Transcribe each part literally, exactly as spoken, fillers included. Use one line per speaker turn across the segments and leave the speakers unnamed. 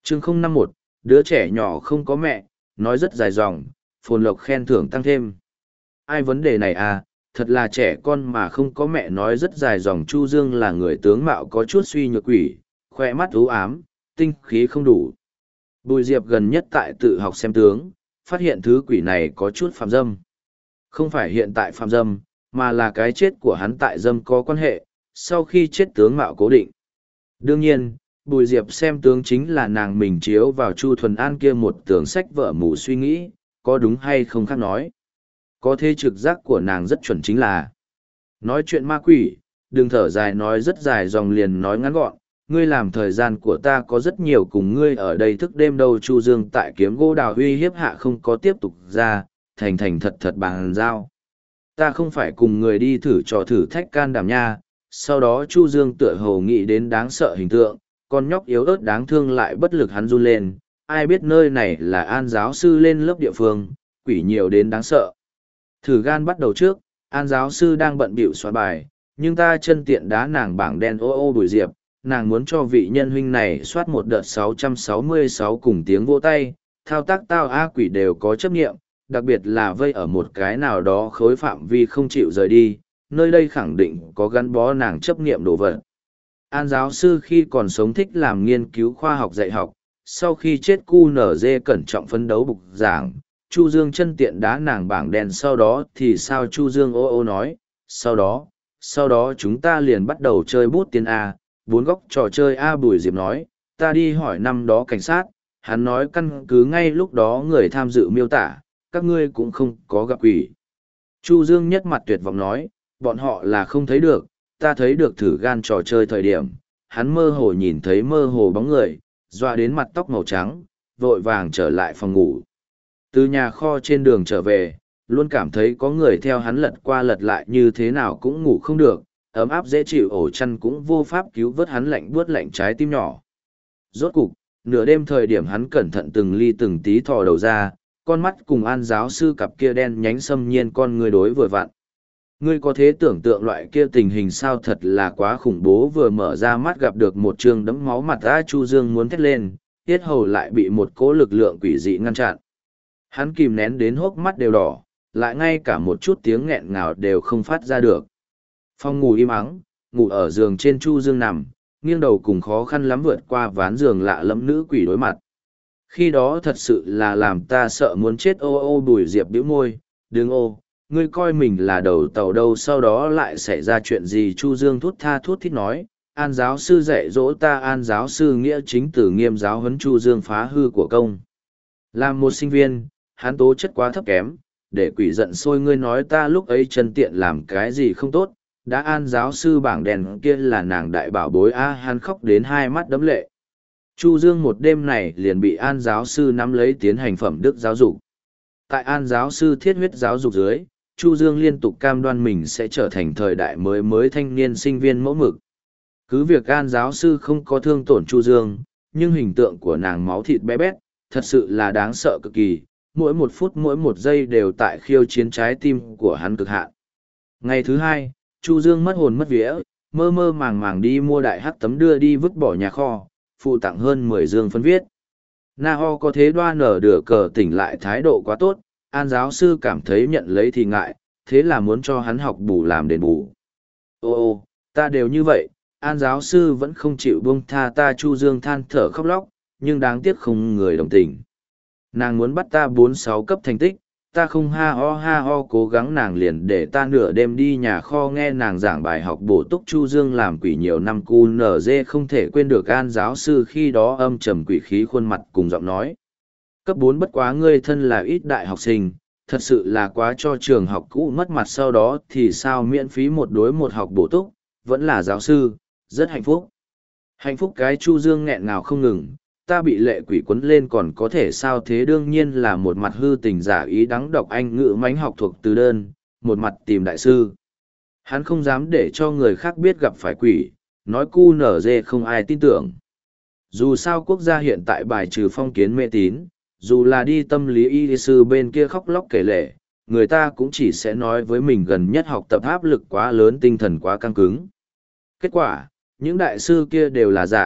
chương không năm một, đứa trẻ nhỏ không có mẹ, nói rất dài dòng, phồn lộc khen thưởng tăng thêm. Ai vấn đề này à, thật là trẻ con mà không có mẹ nói rất dài dòng. Chu Dương là người tướng mạo có chút suy nhược quỷ, khoe mắt u ám, tinh khí không đủ. Bùi Diệp gần nhất tại tự học xem tướng, phát hiện thứ quỷ này có chút phạm dâm. Không phải hiện tại phạm dâm, mà là cái chết của hắn tại dâm có quan hệ, sau khi chết tướng mạo cố định. Đương nhiên, Bùi Diệp xem tướng chính là nàng mình chiếu vào Chu Thuần An kia một tường sách vợ mù suy nghĩ, có đúng hay không khác nói. Có thế trực giác của nàng rất chuẩn chính là nói chuyện ma quỷ, đừng thở dài nói rất dài dòng liền nói ngắn gọn. Ngươi làm thời gian của ta có rất nhiều cùng ngươi ở đây thức đêm đâu. Chu Dương tại kiếm gỗ đào uy hiếp hạ không có tiếp tục ra, thành thành thật thật bàn giao. Ta không phải cùng người đi thử trò thử thách can đảm nha. Sau đó Chu Dương tựa hồ nghĩ đến đáng sợ hình tượng, con nhóc yếu ớt đáng thương lại bất lực hắn run lên. Ai biết nơi này là An giáo sư lên lớp địa phương, quỷ nhiều đến đáng sợ. Thử gan bắt đầu trước, An giáo sư đang bận bịu xóa bài, nhưng ta chân tiện đá nàng bảng đen ô ô Bùi Diệp, nàng muốn cho vị nhân huynh này soát một đợt sáu trăm sáu mươi sáu cùng tiếng vỗ tay, thao tác tao a quỷ đều có chấp nghiệm, đặc biệt là vây ở một cái nào đó khối phạm vi không chịu rời đi, nơi đây khẳng định có gắn bó nàng chấp nghiệm đồ vật. An giáo sư khi còn sống thích làm nghiên cứu khoa học dạy học, sau khi chết cu nở dê cẩn trọng phấn đấu bục giảng. Chu Dương chân tiện đá nàng bảng đèn sau đó thì sao Chu Dương ô ô nói, sau đó, sau đó chúng ta liền bắt đầu chơi bút tiên A, bốn góc trò chơi A. Bùi Diệp nói, ta đi hỏi năm đó cảnh sát, hắn nói căn cứ ngay lúc đó người tham dự miêu tả, các ngươi cũng không có gặp quỷ. Chu Dương nhất mặt tuyệt vọng nói, bọn họ là không thấy được, ta thấy được thử gan trò chơi thời điểm, hắn mơ hồ nhìn thấy mơ hồ bóng người, dọa đến mặt tóc màu trắng, vội vàng trở lại phòng ngủ. Từ nhà kho trên đường trở về, luôn cảm thấy có người theo hắn lật qua lật lại như thế nào cũng ngủ không được, ấm áp dễ chịu ổ chăn cũng vô pháp cứu vớt hắn lạnh buốt lạnh trái tim nhỏ. Rốt cục, nửa đêm thời điểm hắn cẩn thận từng ly từng tí thò đầu ra, con mắt cùng An giáo sư cặp kia đen nhánh xâm nhiên con người đối vừa vặn. Ngươi có thể tưởng tượng loại kia tình hình sao, thật là quá khủng bố. Vừa mở ra mắt gặp được một trường đẫm máu mặt ra, Chu Dương muốn thét lên, tiết hầu lại bị một cỗ lực lượng quỷ dị ngăn chặn. Hắn kìm nén đến hốc mắt đều đỏ, lại ngay cả một chút tiếng nghẹn ngào đều không phát ra được. Phòng ngủ im ắng, ngủ ở giường trên Chu Dương nằm, nghiêng đầu cùng khó khăn lắm vượt qua ván giường lạ lẫm nữ quỷ đối mặt. Khi đó thật sự là làm ta sợ muốn chết. Ô ô Bùi Diệp bĩu môi, đừng ô, ngươi coi mình là đầu tàu đâu, sau đó lại xảy ra chuyện gì? Chu Dương thút tha thút thít nói, An giáo sư dạy dỗ ta. An giáo sư nghĩa chính tử nghiêm giáo huấn Chu Dương phá hư của công. Làm một sinh viên, hắn tố chất quá thấp kém, để quỷ giận sôi. Ngươi nói ta lúc ấy chân tiện làm cái gì không tốt, đã An giáo sư bảng đèn kia là nàng đại bảo bối a. Hắn khóc đến hai mắt đẫm lệ. Chu Dương một đêm này liền bị An giáo sư nắm lấy tiến hành phẩm đức giáo dục. Tại An giáo sư thiết huyết giáo dục dưới, Chu Dương liên tục cam đoan mình sẽ trở thành thời đại mới mới thanh niên sinh viên mẫu mực. Cứ việc An giáo sư không có thương tổn Chu Dương, nhưng hình tượng của nàng máu thịt bé bét, thật sự là đáng sợ cực kỳ, mỗi một phút mỗi một giây đều tại khiêu chiến trái tim của hắn cực hạn. Ngày thứ hai, Chu Dương mất hồn mất vía, mơ mơ màng màng đi mua đại hắc tấm đưa đi vứt bỏ nhà kho, phụ tặng hơn mười dương phân viết. Na ho có thế đoan nở đửa cờ tỉnh lại thái độ quá tốt, An giáo sư cảm thấy nhận lấy thì ngại, thế là muốn cho hắn học bù làm đền bù. Ô ô, ta đều như vậy, An giáo sư vẫn không chịu buông tha ta. Chu Dương than thở khóc lóc, nhưng đáng tiếc không người đồng tình. Nàng muốn bắt ta bốn sáu cấp thành tích, ta không ha ho ha ho cố gắng, nàng liền để ta nửa đêm đi nhà kho nghe nàng giảng bài học bổ túc. Chu Dương làm quỷ nhiều năm cu nở dê không thể quên được An giáo sư khi đó âm trầm quỷ khí khuôn mặt cùng giọng nói. Cấp bốn bất quá, ngươi thân là ít đại học sinh, thật sự là quá cho trường học cũ mất mặt. Sau đó thì sao miễn phí một đối một học bổ túc, vẫn là giáo sư, rất hạnh phúc. Hạnh phúc cái? Chu Dương nghẹn ngào không ngừng, ta bị lệ quỷ quấn lên còn có thể sao thế? Đương nhiên là một mặt hư tình giả ý đắng đọc Anh ngữ mánh học thuộc từ đơn, một mặt tìm đại sư. Hắn không dám để cho người khác biết gặp phải quỷ, nói cu nở dê không ai tin tưởng. Dù sao quốc gia hiện tại bài trừ phong kiến mê tín, dù là đi tâm lý y sư bên kia khóc lóc kể lể, người ta cũng chỉ sẽ nói với mình gần nhất học tập áp lực quá lớn, tinh thần quá căng cứng. Kết quả, những đại sư kia đều là giả,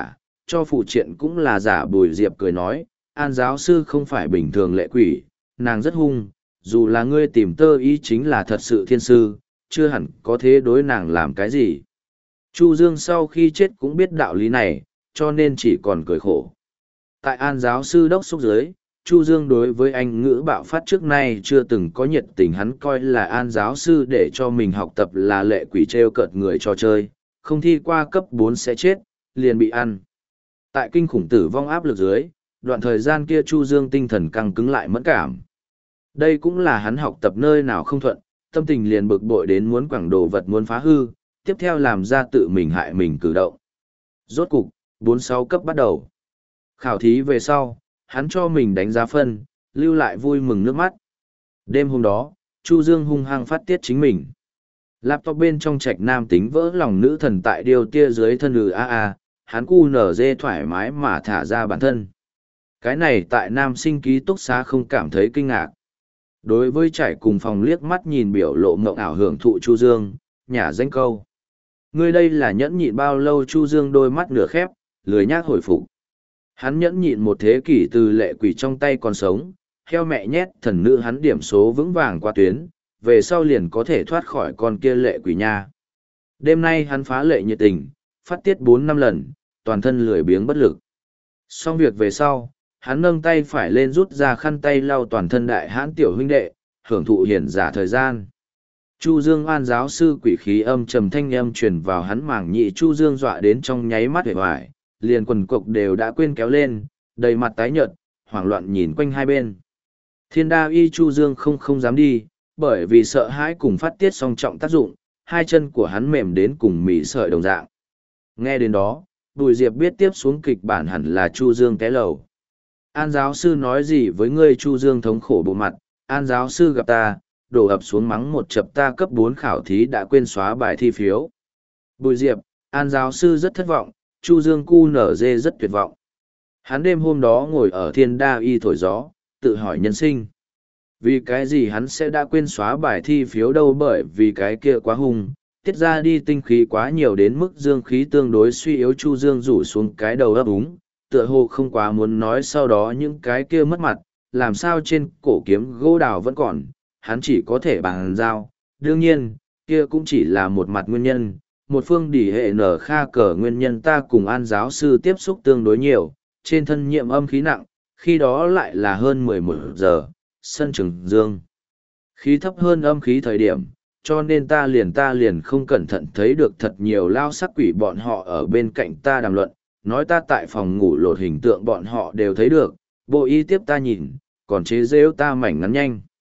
cho phụ triện cũng là giả. Bùi Diệp cười nói, An giáo sư không phải bình thường lệ quỷ, nàng rất hung, dù là ngươi tìm tơ ý chính là thật sự thiên sư, chưa hẳn có thế đối nàng làm cái gì. Chu Dương sau khi chết cũng biết đạo lý này, cho nên chỉ còn cười khổ. Tại An giáo sư đốc xúc dưới, Chu Dương đối với anh ngữ bạo phát trước nay chưa từng có nhiệt tình, hắn coi là An giáo sư để cho mình học tập là lệ quỷ trêu cợt người cho chơi, không thi qua cấp bốn sẽ chết, liền bị ăn. Tại kinh khủng tử vong áp lực dưới, đoạn thời gian kia Chu Dương tinh thần căng cứng lại mẫn cảm. Đây cũng là hắn học tập nơi nào không thuận, tâm tình liền bực bội đến muốn quẳng đồ vật muốn phá hư, tiếp theo làm ra tự mình hại mình cử động. Rốt cục, bốn sáu cấp bắt đầu. Khảo thí về sau, hắn cho mình đánh giá phân, lưu lại vui mừng nước mắt. Đêm hôm đó, Chu Dương hung hăng phát tiết chính mình. Laptop bên trong trạch nam tính vỡ lòng nữ thần tại điều tia dưới thân ừ a a, hắn cu nở dê thoải mái mà thả ra bản thân. Cái này tại nam sinh ký túc xá không cảm thấy kinh ngạc. Đối với trải cùng phòng liếc mắt nhìn biểu lộ mộng ảo hưởng thụ Chu Dương, nhả danh câu. Ngươi đây là nhẫn nhịn bao lâu? Chu Dương đôi mắt nửa khép, lười nhác hồi phục. Hắn nhẫn nhịn một thế kỷ từ lệ quỷ trong tay còn sống, heo mẹ nhét thần nữ hắn điểm số vững vàng qua tuyến, về sau liền có thể thoát khỏi con kia lệ quỷ nha. Đêm nay hắn phá lệ nhiệt tình, phát tiết bốn năm lần, toàn thân lười biếng bất lực. Xong việc về sau, hắn nâng tay phải lên rút ra khăn tay lau toàn thân đại hãn tiểu huynh đệ, hưởng thụ hiển giả thời gian. Chu Dương An giáo sư quỷ khí âm trầm thanh âm truyền vào hắn màng nhị, Chu Dương dọa đến trong nháy mắt hề hoài, liền quần cộc đều đã quên kéo lên, đầy mặt tái nhợt, hoảng loạn nhìn quanh hai bên. Thiên đa y Chu Dương không không dám đi, bởi vì sợ hãi cùng phát tiết song trọng tác dụng, hai chân của hắn mềm đến cùng mỉ sợi đồng dạng. Nghe đến đó, Bùi Diệp biết tiếp xuống kịch bản hẳn là Chu Dương té lầu. An giáo sư nói gì với ngươi? Chu Dương thống khổ bộ mặt, An giáo sư gặp ta, đổ ập xuống mắng một chập ta cấp bốn khảo thí đã quên xóa bài thi phiếu. Bùi Diệp, An giáo sư rất thất vọng, Chu Dương cu nở dê rất tuyệt vọng. Hắn đêm hôm đó ngồi ở thiên đa y thổi gió, tự hỏi nhân sinh. Vì cái gì hắn sẽ đã quên xóa bài thi phiếu đâu? Bởi vì cái kia quá hung, tiết ra đi tinh khí quá nhiều đến mức dương khí tương đối suy yếu. Chu Dương rủ xuống cái đầu ấp úng, tựa hồ không quá muốn nói sau đó những cái kia mất mặt, làm sao trên cổ kiếm gỗ đào vẫn còn, hắn chỉ có thể bàn giao. Đương nhiên, kia cũng chỉ là một mặt nguyên nhân, một phương đỉ hệ nở kha cờ nguyên nhân. Ta cùng An giáo sư tiếp xúc tương đối nhiều, trên thân nhiễm âm khí nặng, khi đó lại là hơn mười một giờ, sân trường dương. Khí thấp hơn âm khí thời điểm, cho nên ta liền ta liền không cẩn thận thấy được thật nhiều lao sắc quỷ bọn họ ở bên cạnh ta đàm luận, nói ta tại phòng ngủ lột hình tượng bọn họ đều thấy được, bộ y tiếp ta nhìn, còn chế rêu ta mảnh ngắn nhanh.